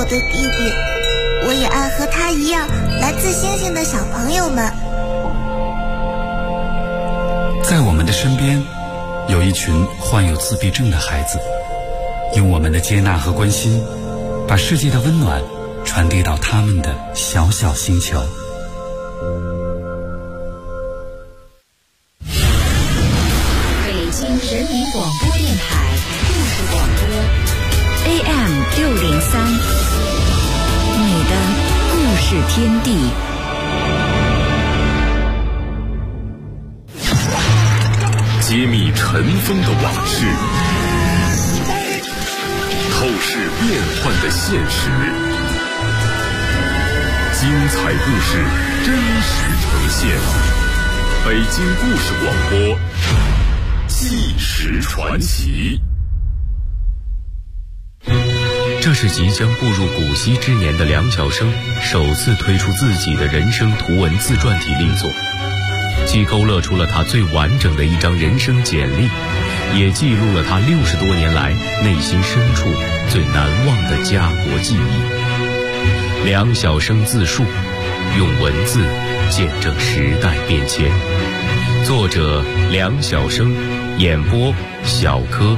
的弟弟，我也爱和他一样来自星星的小朋友们。 在我们的身边，有一群患有自闭症的孩子，用我们的接纳和关心，把世界的温暖传递到他们的小小星球。 北京人民广播电台故事广播 AM603，你的故事天地。 揭秘尘封的往事，透视变幻的现实，精彩故事真实呈现。北京故事广播，纪实传奇。 这是即将步入古稀之年的梁晓声首次推出自己的人生图文自传体力作，既勾勒出了他最完整的一张人生简历，也记录了他60多年来内心深处最难忘的家国记忆。梁晓声自述，用文字见证时代变迁。作者梁晓声，演播小柯。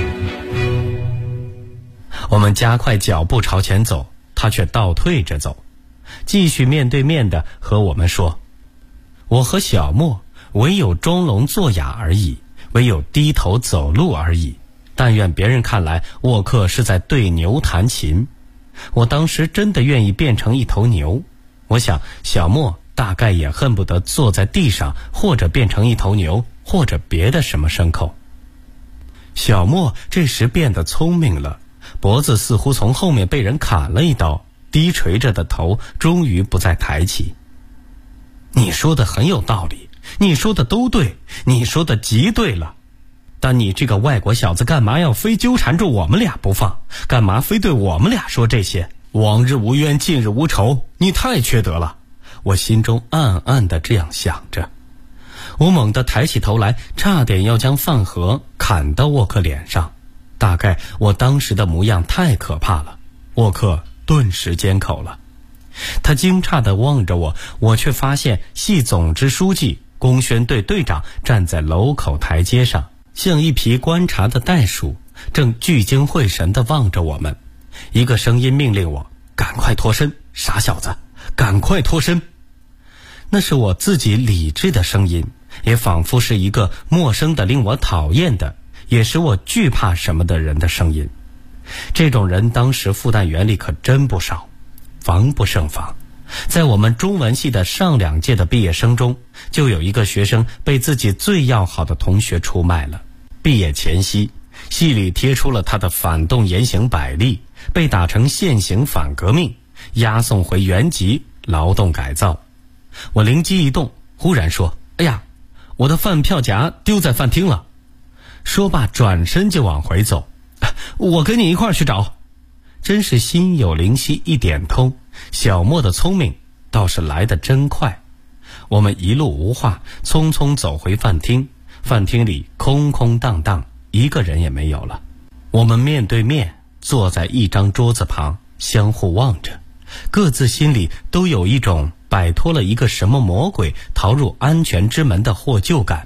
我们加快脚步朝前走，他却倒退着走，继续面对面地和我们说，我和小莫唯有装聋作哑而已，唯有低头走路而已。但愿别人看来沃克是在对牛弹琴。我当时真的愿意变成一头牛，我想小莫大概也恨不得坐在地上，或者变成一头牛，或者别的什么牲口。小莫这时变得聪明了，脖子似乎从后面被人砍了一刀，低垂着的头终于不再抬起。你说的很有道理，你说的都对，你说的极对了。但你这个外国小子干嘛要非纠缠住我们俩不放？干嘛非对我们俩说这些？往日无冤，近日无仇，你太缺德了。我心中暗暗地这样想着。我猛地抬起头来，差点要将饭盒砍到沃克脸上。大概我当时的模样太可怕了，沃克顿时缄口了。他惊诧地望着我，我却发现系总支书记、工宣队队长站在楼口台阶上，像一匹观察的袋鼠，正聚精会神地望着我们。一个声音命令我赶快脱身，傻小子，赶快脱身。那是我自己理智的声音，也仿佛是一个陌生的、令我讨厌的，也使我惧怕什么的人的声音。这种人当时复旦园里可真不少，防不胜防。在我们中文系的上2届的毕业生中，就有一个学生被自己最要好的同学出卖了。毕业前夕，系里贴出了他的反动言行100例，被打成现行反革命，押送回原籍劳动改造。我灵机一动，忽然说，哎呀，我的饭票夹丢在饭厅了。说罢转身就往回走，我跟你一块儿去找。真是心有灵犀一点通，小莫的聪明倒是来得真快。我们一路无话，匆匆走回饭厅。饭厅里空空荡荡，一个人也没有了。我们面对面坐在一张桌子旁，相互望着，各自心里都有一种摆脱了一个什么魔鬼，逃入安全之门的获救感。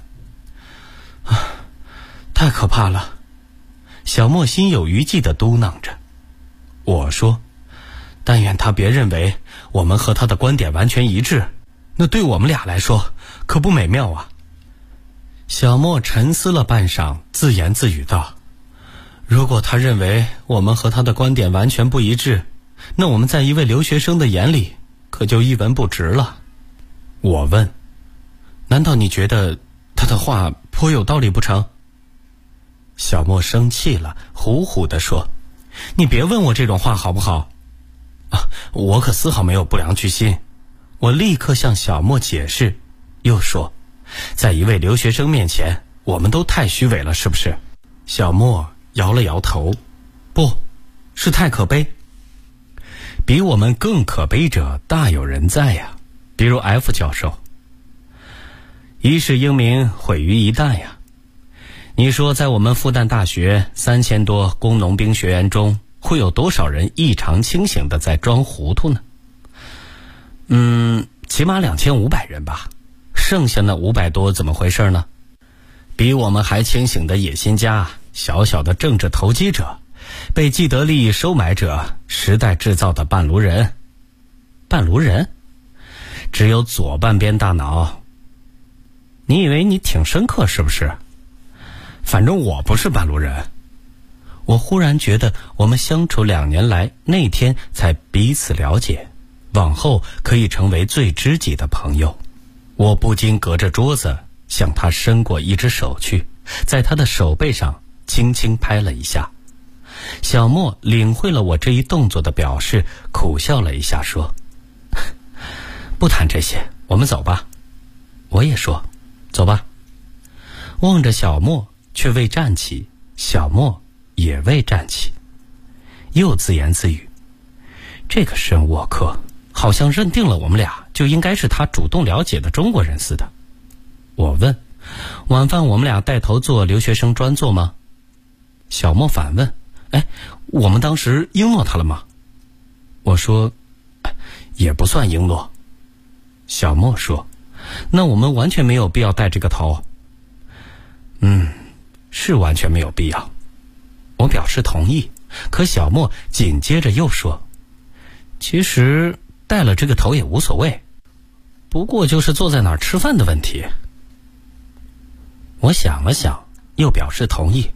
太可怕了，小莫心有余悸地嘟囔着。我说，但愿他别认为我们和他的观点完全一致，那对我们俩来说可不美妙啊。小莫沉思了半晌，自言自语道，如果他认为我们和他的观点完全不一致，那我们在一位留学生的眼里可就一文不值了。我问，难道你觉得他的话颇有道理不成？小莫生气了，虎虎地说，你别问我这种话好不好？我可丝毫没有不良居心。我立刻向小莫解释，又说，在一位留学生面前，我们都太虚伪了，是不是？小莫摇了摇头，不是太可悲。比我们更可悲者大有人在呀，比如 F 教授。一世英名毁于一旦呀。你说在我们复旦大学3000多工农兵学员中， 会有多少人异常清醒的在装糊涂呢？起码2500人吧。剩下那500多怎么回事呢？比我们还清醒的野心家，小小的政治投机者，被既得利益收买者，时代制造的半路人。半路人？只有左半边大脑。你以为你挺深刻是不是？反正我不是半路人。我忽然觉得我们相处2年来，那天才彼此了解，往后可以成为最知己的朋友。我不禁隔着桌子向他伸过一只手去，在他的手背上轻轻拍了一下。小莫领会了我这一动作的表示，苦笑了一下说，不谈这些，我们走吧。我也说，走吧。望着小莫却未站起，小莫也未站起，又自言自语，这个申沃克好像认定了我们俩就应该是他主动了解的中国人似的。我问，晚饭我们俩带头做留学生专座吗？小莫反问，我们当时应诺他了吗？我说，也不算应诺。小莫说，那我们完全没有必要带这个头。是完全没有必要。我表示同意，可小莫紧接着又说，其实带了这个头也无所谓，不过就是坐在哪儿吃饭的问题。我想了想，又表示同意。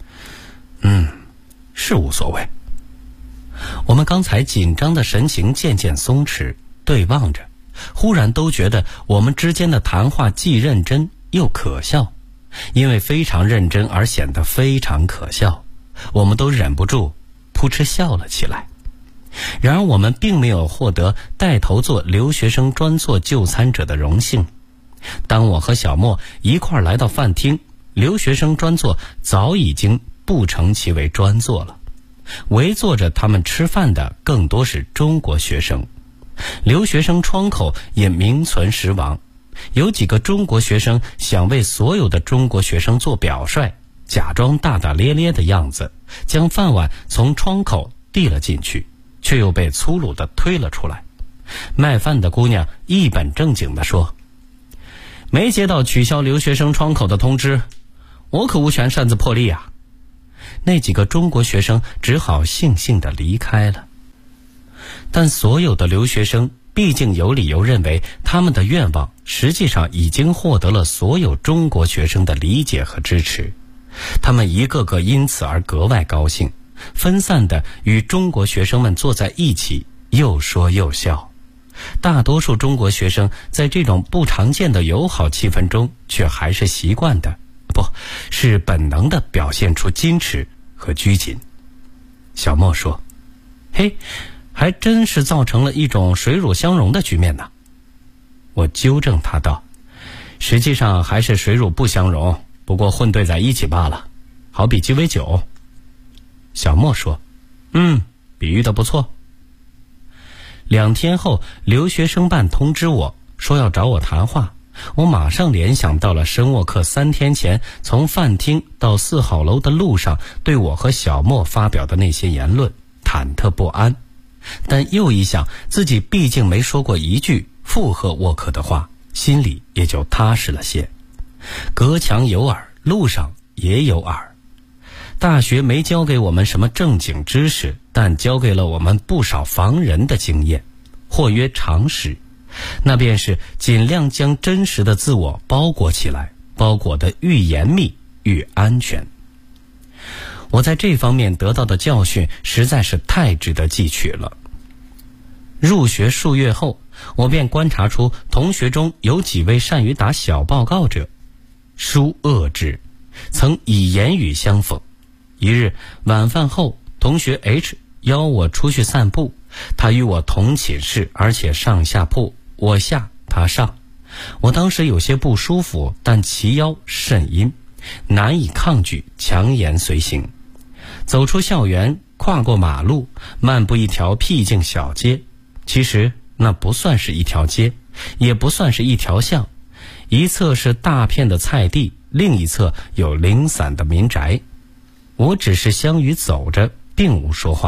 是无所谓。我们刚才紧张的神情渐渐松弛，对望着，忽然都觉得我们之间的谈话既认真又可笑，因为非常认真而显得非常可笑，我们都忍不住扑哧笑了起来。然而我们并没有获得带头做留学生专座就餐者的荣幸。当我和小莫一块来到饭厅，留学生专座早已经不成其为专座了，围坐着他们吃饭的更多是中国学生。留学生窗口也名存实亡，有几个中国学生想为所有的中国学生做表率，假装大大咧咧的样子，将饭碗从窗口递了进去，却又被粗鲁地推了出来。卖饭的姑娘一本正经地说，没接到取消留学生窗口的通知，我可无权擅自破例啊。那几个中国学生只好悻悻地离开了。但所有的留学生毕竟有理由认为，他们的愿望实际上已经获得了所有中国学生的理解和支持，他们一个个因此而格外高兴，分散地与中国学生们坐在一起，又说又笑。大多数中国学生在这种不常见的友好气氛中，却还是习惯的，是本能地表现出矜持和拘谨。小莫说，嘿，还真是造成了一种水乳相融的局面呢。我纠正他道，实际上还是水乳不相融，不过混兑在一起罢了，好比鸡尾酒。小莫说，比喻得不错。2天后，留学生办通知我说要找我谈话，我马上联想到了申沃克3天前从饭厅到4号楼的路上对我和小莫发表的那些言论，忐忑不安。但又一想，自己毕竟没说过一句附和沃克的话，心里也就踏实了些。隔墙有耳，路上也有耳。大学没教给我们什么正经知识，但教给了我们不少防人的经验，或曰常识。那便是尽量将真实的自我包裹起来，包裹得愈严密愈安全。我在这方面得到的教训实在是太值得记取了。入学数月后，我便观察出同学中有几位善于打小报告者，书恶之，曾以言语相讽。一日晚饭后，同学 H 邀我出去散步，他与我同寝室，而且上下铺，我下他上。我当时有些不舒服，但其腰甚阴，难以抗拒，强颜随行。走出校园，跨过马路，漫步一条僻静小街。其实那不算是一条街，也不算是一条巷，一侧是大片的菜地，另一侧有零散的民宅。我只是相与走着，并无说话。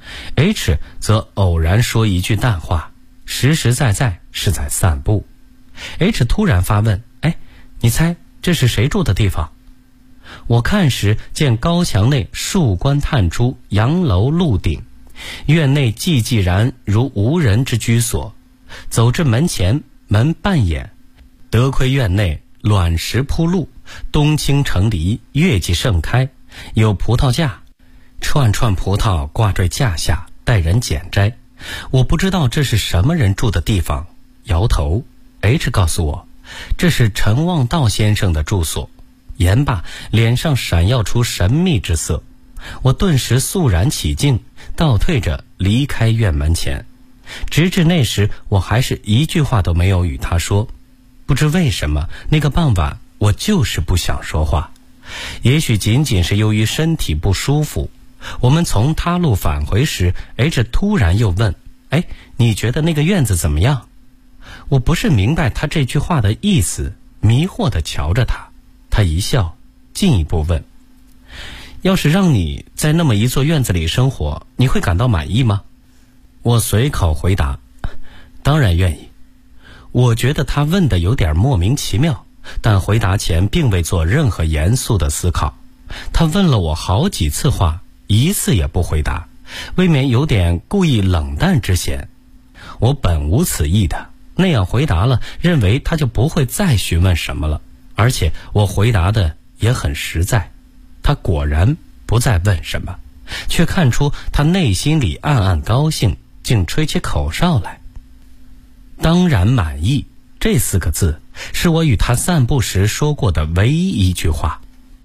H 则偶然说一句淡话，实实在在是在散步。H 突然发问：你猜这是谁住的地方？我看时见高墙内树冠探出，洋楼露顶，院内寂寂然如无人之居所。走至门前，门半掩，得亏院内卵石铺路，冬青成篱，月季盛开，有葡萄架，串串葡萄挂坠架下，待人捡摘。我不知道这是什么人住的地方，摇头。H 告诉我，这是陈望道先生的住所。言罢，脸上闪耀出神秘之色。我顿时肃然起敬，倒退着离开院门前。直至那时，我还是一句话都没有与他说。不知为什么，那个傍晚我就是不想说话。也许仅仅是由于身体不舒服。我们从他路返回时， H 突然又问：你觉得那个院子怎么样？我不是明白他这句话的意思，迷惑地瞧着他。他一笑，进一步问：要是让你在那么一座院子里生活，你会感到满意吗？我随口回答：当然愿意。我觉得他问的有点莫名其妙，但回答前并未做任何严肃的思考。他问了我好几次话，一次也不回答，未免有点故意冷淡之嫌。我本无此意的，那样回答了，认为他就不会再询问什么了，而且我回答的也很实在。他果然不再问什么，却看出他内心里暗暗高兴，竟吹起口哨来。当然满意这4个字，是我与他散步时说过的唯一一句话。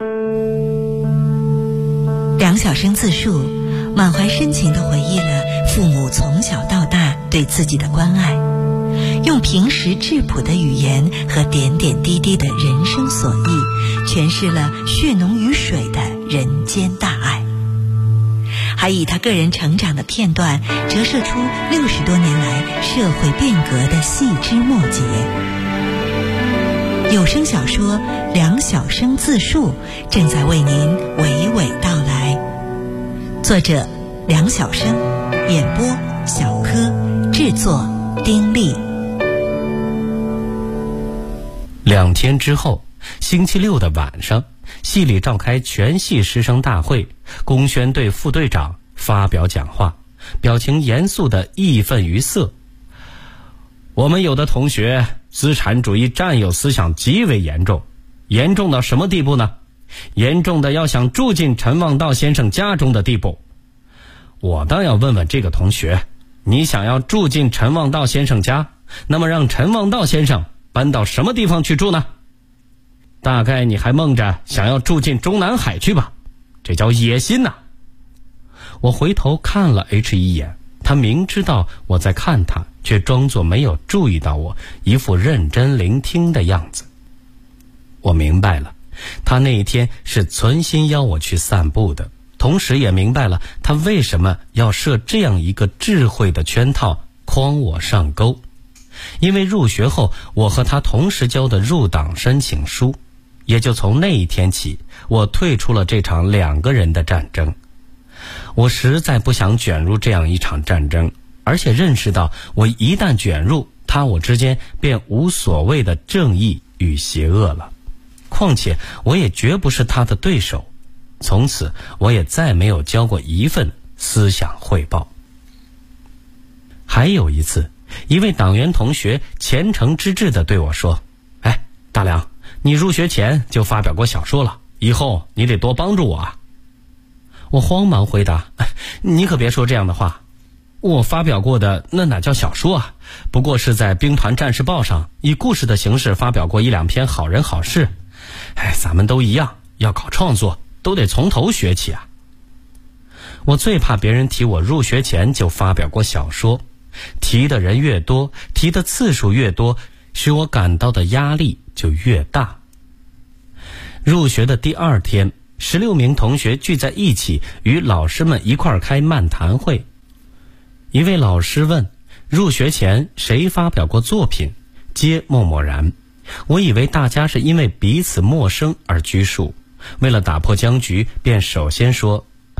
梁晓声自述，满怀深情地回忆了父母从小到大对自己的关爱，用平实质朴的语言和点点滴滴的人生所忆，诠释了血浓于水的人间大爱，还以他个人成长的片段折射出60多年来社会变革的细枝末节。有声小说《梁晓声自述》正在为您娓娓道来，作者梁晓声，演播小柯，制作丁力。 2天之后，星期六的晚上，系里召开全系师生大会，龚宣队副队长发表讲话，表情严肃地义愤于色。我们有的同学资产主义占有思想极为严重，严重到什么地步呢？严重的要想住进陈望道先生家中的地步。我倒要问问这个同学，你想要住进陈望道先生家，那么让陈望道先生搬到什么地方去住呢？大概你还梦着想要住进中南海去吧，这叫野心呐！我回头看了 H 一眼，他明知道我在看他，却装作没有注意到我，一副认真聆听的样子。我明白了，他那一天是存心邀我去散步的，同时也明白了他为什么要设这样一个智慧的圈套，诓我上钩。因为入学后，我和他同时交的入党申请书，也就从那一天起，我退出了这场2个人的战争。我实在不想卷入这样一场战争，而且认识到我一旦卷入，他我之间便无所谓的正义与邪恶了。况且我也绝不是他的对手。从此我也再没有交过一份思想汇报。还有一次，一位党员同学虔诚之至地对我说：大梁，你入学前就发表过小说了，以后你得多帮助我啊。我慌忙回答：你可别说这样的话，我发表过的那哪叫小说啊，不过是在兵团战士报上以故事的形式发表过1、2篇好人好事。咱们都一样，要搞创作都得从头学起啊。我最怕别人提我入学前就发表过小说，提的人越多，提的次数越多，使我感到的压力就越大。入学的第2天，16名同学聚在一起，与老师们一块儿开漫谈会。一位老师问：入学前谁发表过作品？皆默默然。我以为大家是因为彼此陌生而拘束，为了打破僵局，便首先说：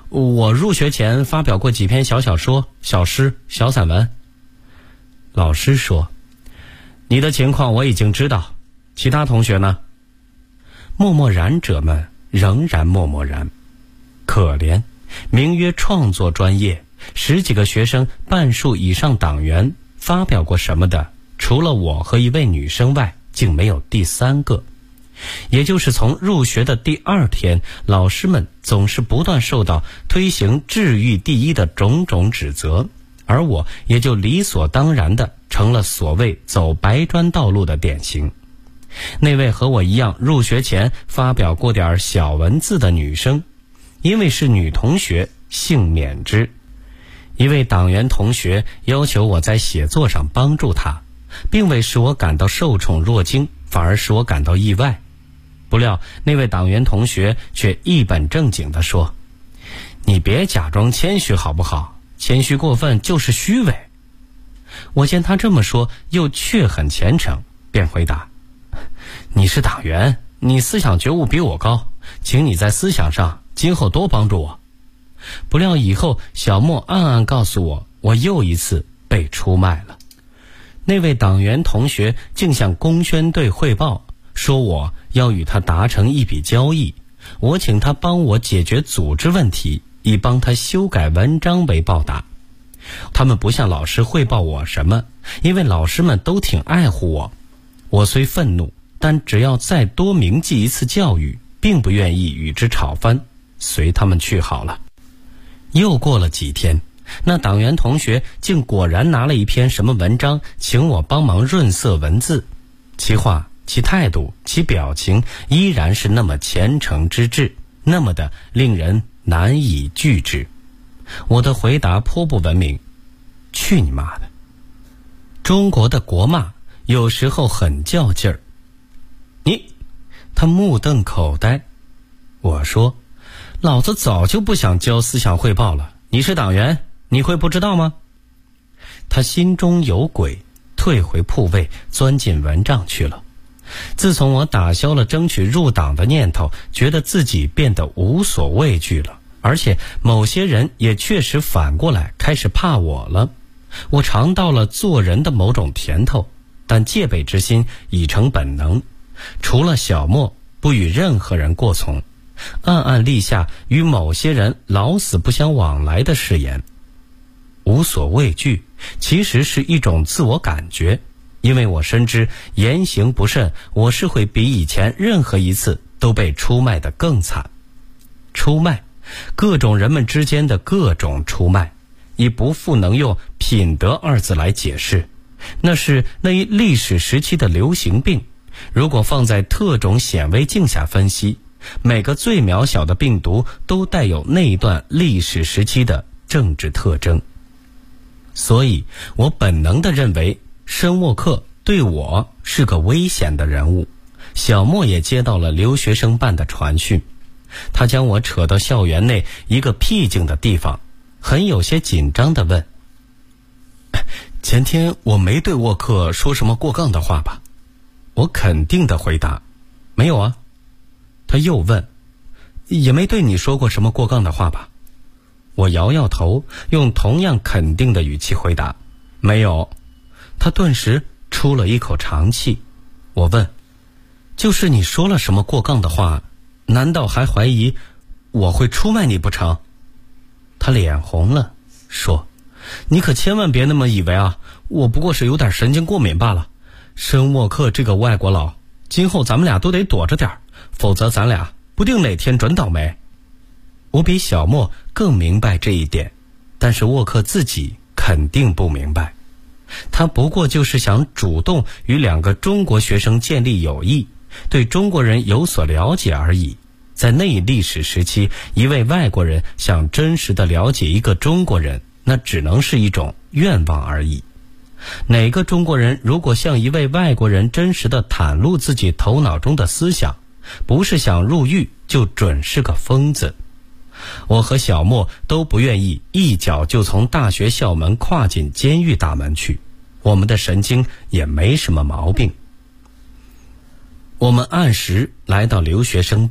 我入学前发表过几篇小小说、小诗、小散文。老师说，你的情况我已经知道，其他同学呢？默默然者们仍然默默然。可怜，名曰创作专业，10几个学生，半数以上党员，发表过什么的，除了我和一位女生外，竟没有第3个。也就是从入学的第2天，老师们总是不断受到推行治愈第一的种种指责，而我也就理所当然地成了所谓走白砖道路的典型。那位和我一样入学前发表过点小文字的女生，因为是女同学，幸免之。一位党员同学要求我在写作上帮助他，并未使我感到受宠若惊，反而使我感到意外。不料那位党员同学却一本正经地说，你别假装谦虚好不好，谦虚过分就是虚伪。我见他这么说，又却很虔诚，便回答，你是党员，你思想觉悟比我高，请你在思想上今后多帮助我。不料以后小莫暗暗告诉我，我又一次被出卖了。那位党员同学竟向公宣队汇报，说我要与他达成一笔交易，我请他帮我解决组织问题，以帮他修改文章为报答。他们不向老师汇报我什么，因为老师们都挺爱护我。我虽愤怒，但只要再多铭记一次教育，并不愿意与之吵翻，随他们去好了。又过了几天，那党员同学竟果然拿了一篇什么文章，请我帮忙润色文字。其话、其态度、其表情依然是那么虔诚之至，那么的令人难以拒之。我的回答颇不文明，去你妈的！中国的国骂有时候很较劲儿。他目瞪口呆。我说，老子早就不想交思想汇报了，你是党员，你会不知道吗？他心中有鬼，退回铺位，钻进蚊帐去了。自从我打消了争取入党的念头，觉得自己变得无所畏惧了，而且某些人也确实反过来开始怕我了。我尝到了做人的某种甜头，但戒备之心已成本能，除了小莫，不与任何人过从，暗暗立下与某些人老死不相往来的誓言。无所畏惧其实是一种自我感觉，因为我深知言行不慎，我是会比以前任何一次都被出卖得更惨。出卖，各种人们之间的各种出卖，已不复能用品德2字来解释，那是那一历史时期的流行病。如果放在特种显微镜下分析，每个最渺小的病毒都带有那一段历史时期的政治特征。所以我本能地认为申沃克对我是个危险的人物。小莫也接到了留学生办的传讯，他将我扯到校园内一个僻静的地方，很有些紧张地问，前天我没对沃克说什么过杠的话吧？我肯定地回答，没有啊。他又问，也没对你说过什么过杠的话吧？我摇摇头，用同样肯定的语气回答，没有。他顿时出了一口长气。我问，就是你说了什么过杠的话，难道还怀疑我会出卖你不成？他脸红了，说，你可千万别那么以为啊，我不过是有点神经过敏罢了。申沃克这个外国佬，今后咱们俩都得躲着点，否则咱俩不定哪天准倒霉。我比小莫更明白这一点，但是沃克自己肯定不明白。他不过就是想主动与2个中国学生建立友谊，对中国人有所了解而已。在那一历史时期，一位外国人想真实地了解一个中国人，那只能是一种愿望而已。哪个中国人如果向一位外国人真实地袒露自己头脑中的思想，不是想入狱，就准是个疯子。我和小莫都不愿意一脚就从大学校门跨进监狱大门去，我们的神经也没什么毛病。我们按时来到留学生办，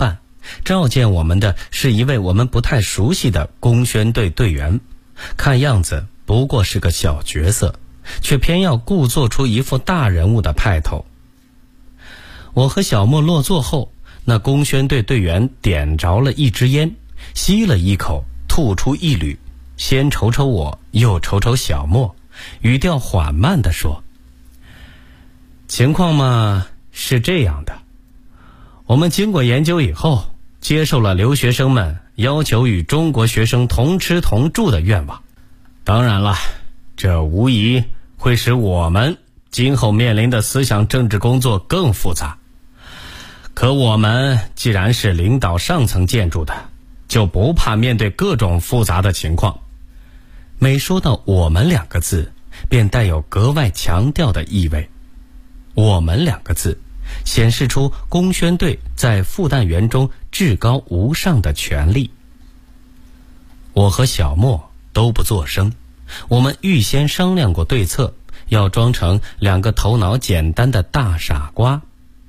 召见我们的是一位我们不太熟悉的工宣队队员，看样子不过是个小角色，却偏要故作出一副大人物的派头。我和小莫落座后，那工宣队队员点着了一支烟，吸了一口，吐出一缕，先瞅瞅我，又瞅瞅小莫，语调缓慢地说：情况嘛，是这样的，我们经过研究以后，接受了留学生们要求与中国学生同吃同住的愿望。当然了，这无疑会使我们今后面临的思想政治工作更复杂。可我们既然是领导上层建筑的，就不怕面对各种复杂的情况。每说到我们两个字，便带有格外强调的意味。我们两个字显示出工宣队在复旦园中至高无上的权力。我和小莫都不作声，我们预先商量过对策，要装成两个头脑简单的大傻瓜。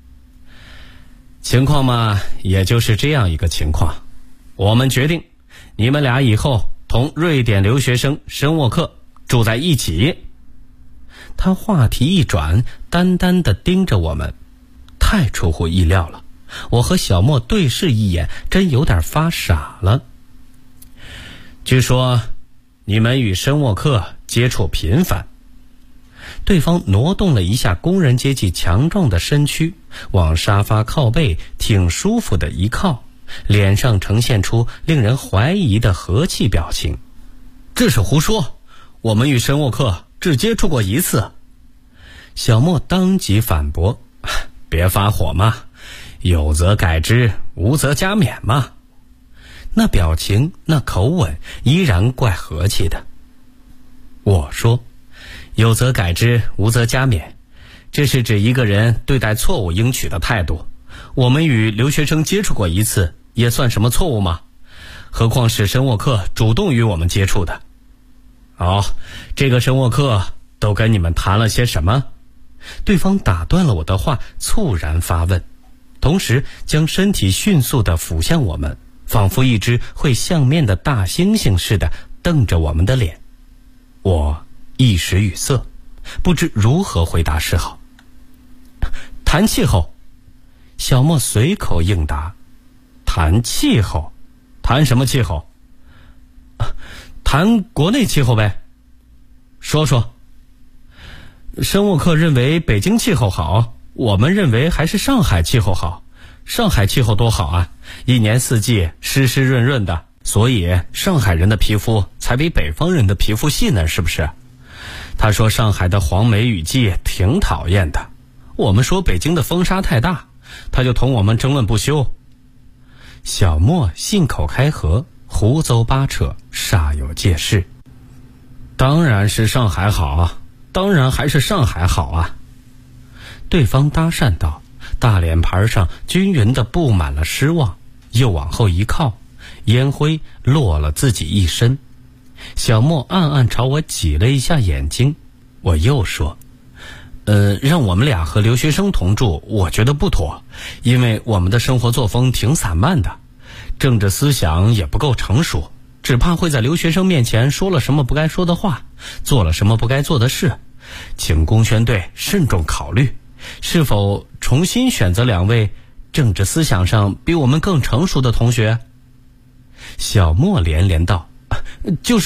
情况嘛，也就是这样一个情况。我们决定，你们俩以后同瑞典留学生申沃克住在一起。他话题一转，单单地盯着我们，太出乎意料了。我和小莫对视一眼，真有点发傻了。据说你们与申沃克接触频繁。对方挪动了一下工人阶级强壮的身躯，往沙发靠背，挺舒服的一靠，脸上呈现出令人怀疑的和气表情。这是胡说，我们与申沃克只接触过一次。小莫当即反驳：别发火嘛，有则改之，无则加勉嘛。那表情，那口吻依然怪和气的。我说：有则改之，无则加勉，这是指一个人对待错误应取的态度。我们与留学生接触过一次，也算什么错误吗？何况是申沃克主动与我们接触的。这个申沃克都跟你们谈了些什么？对方打断了我的话，猝然发问，同时将身体迅速地俯向我们，仿佛一只会相面的大猩猩似的瞪着我们的脸。我一时语塞，不知如何回答是好。谈气候。小莫随口应答。谈气候？谈什么气候？谈国内气候呗。说说。申沃克认为北京气候好，我们认为还是上海气候好。上海气候多好啊，一年四季湿湿润润的，所以上海人的皮肤才比北方人的皮肤细呢，是不是？他说上海的黄梅雨季挺讨厌的，我们说北京的风沙太大，他就同我们争论不休。小莫信口开河，胡诌八扯，煞有介事。当然是上海好啊，当然还是上海好啊。对方搭讪道，大脸盘上均匀地布满了失望，又往后一靠，烟灰落了自己一身。小莫暗暗朝我挤了一下眼睛。我又说，让我们俩和留学生同住，我觉得不妥，因为我们的生活作风挺散漫的，政治思想也不够成熟，只怕会在留学生面前说了什么不该说的话，做了什么不该做的事。请工宣队慎重考虑，是否重新选择两位政治思想上比我们更成熟的同学？小莫连连道，就是。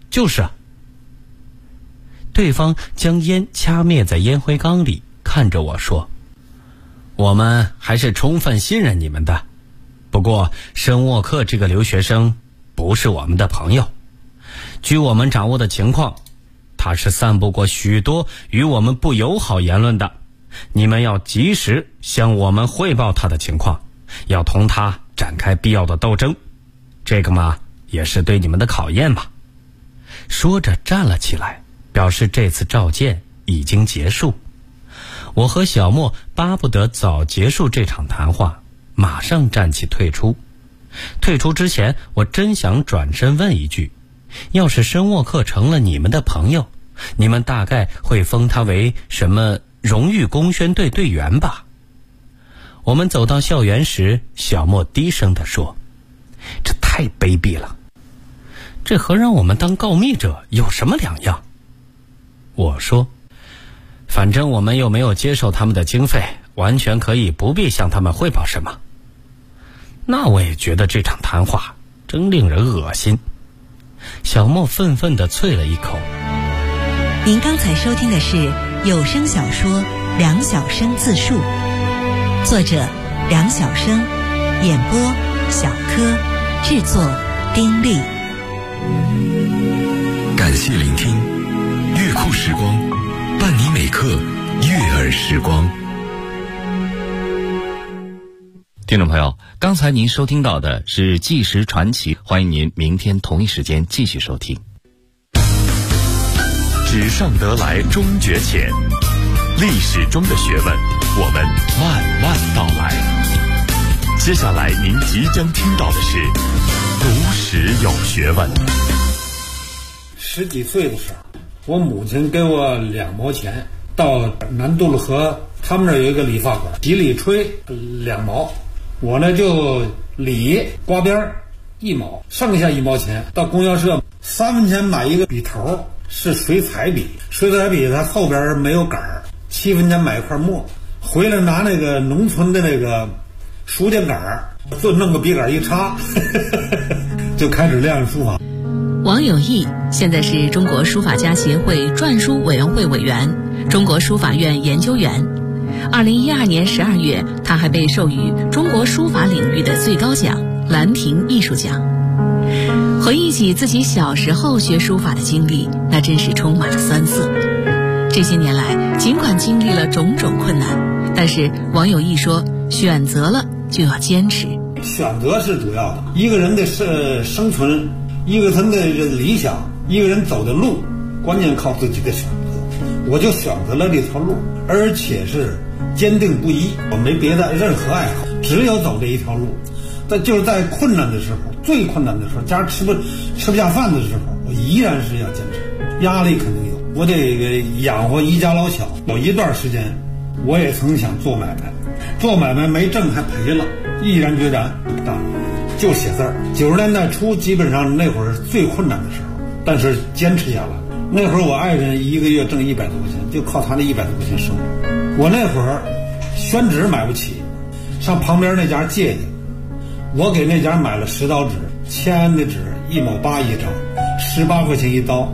对方将烟掐灭在烟灰缸里，看着我说，我们还是充分信任你们的，不过申沃克这个留学生不是我们的朋友。据我们掌握的情况，他是散布过许多与我们不友好言论的，你们要及时向我们汇报他的情况，要同他展开必要的斗争，这个嘛，也是对你们的考验嘛。说着站了起来，表示这次召见已经结束。我和小莫巴不得早结束这场谈话，马上站起退出。退出之前，我真想转身问一句，要是申沃克成了你们的朋友，你们大概会封他为什么荣誉工宣队队员吧？ 我们走到校园时，小莫低声地说：“这太卑鄙了，这和让我们当告密者有什么两样？”我说：“反正我们又没有接受他们的经费，完全可以不必向他们汇报什么。”那我也觉得这场谈话真令人恶心。小莫愤愤地啐了一口。 您刚才收听的是有声小说《梁晓声自述》，作者梁晓声，演播小柯，制作丁力。 感谢聆听，乐库时光，伴你每刻悦耳时光。 听众朋友，刚才您收听到的是纪实传奇，欢迎您明天同一时间继续收听。 纸上得来终觉浅，历史中的学问，我们慢慢道来。接下来您即将听到的是读史有学问。 10几岁的时候，我母亲给我2毛钱，到南渡了河，他们那儿有一个理发馆，洗理吹2毛，我呢就理刮边1毛，剩下1毛钱到供销社3分钱买一个笔头，是水彩笔，水彩笔它后边没有杆儿，7分钱买一块墨，回来拿那个农村的那个书架杆儿，就弄个笔杆一插就开始练书法。 王有义现在是中国书法家协会篆书委员会委员，中国书法院研究员。2012年12月，他还被授予中国书法领域的最高奖兰亭艺术奖。回忆起自己小时候学书法的经历，那真是充满了酸涩。这些年来，尽管经历了种种困难，但是王有义说，选择了就要坚持。 选择是主要的，一个人的生存，一个人的理想，一个人走的路，关键靠自己的选择。我就选择了这条路，而且是坚定不移，我没别的任何爱好，只有走这一条路。就是在困难的时候，最困难的时候，家吃不下饭的时候，我依然是要坚持。压力肯定有，我得养活一家老小。有一段时间，我也曾想做买卖，做买卖没挣还赔了，毅然决然就写字儿。90年代初，基本上那会儿是最困难的时候，但是坚持下来。那会儿我爱人1个月挣100多块钱，就靠他那100多块钱生活。我那会儿宣纸买不起，上旁边那家借去。我给那家买了10刀纸，签的纸1毛8一张，18块钱一刀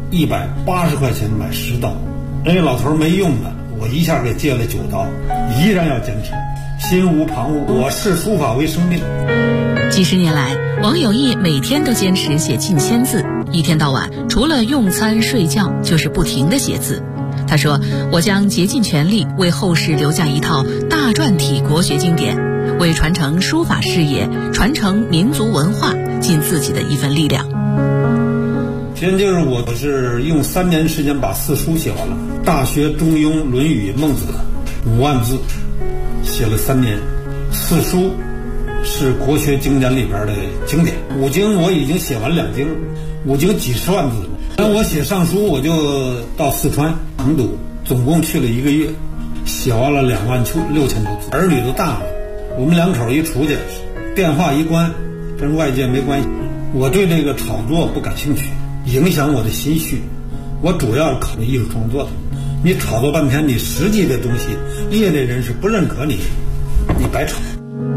，180块钱买10刀。人家老头没用的，我一下给借了9刀，依然要坚持，心无旁骛。我视书法为生命。 几十年来，王有义每天都坚持写近1000字，一天到晚除了用餐睡觉，就是不停地写字。他说：“我将竭尽全力为后世留下一套大篆体国学经典，为传承书法事业、传承民族文化尽自己的一份力量。” 其实就是我是用3年时间把4书写完了，《大学》《中庸》《论语》《孟子》5万字，写了3年。4书是国学经典里边的经典，5经我已经写完2经，5经几十万字了。但我写上书，我就到四川成都，总共去了1个月，写完了26000多字。儿女都大了，我们2口一出去，电话一关，跟外界没关系。我对这个炒作不感兴趣，影响我的心绪。我主要考虑艺术创作的。你炒作半天，你实际的东西，业内人士不认可你，你白炒。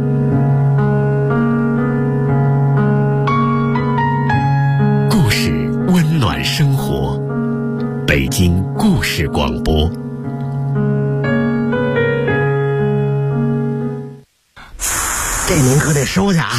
故事温暖生活，北京故事广播。 这您可得收下啊。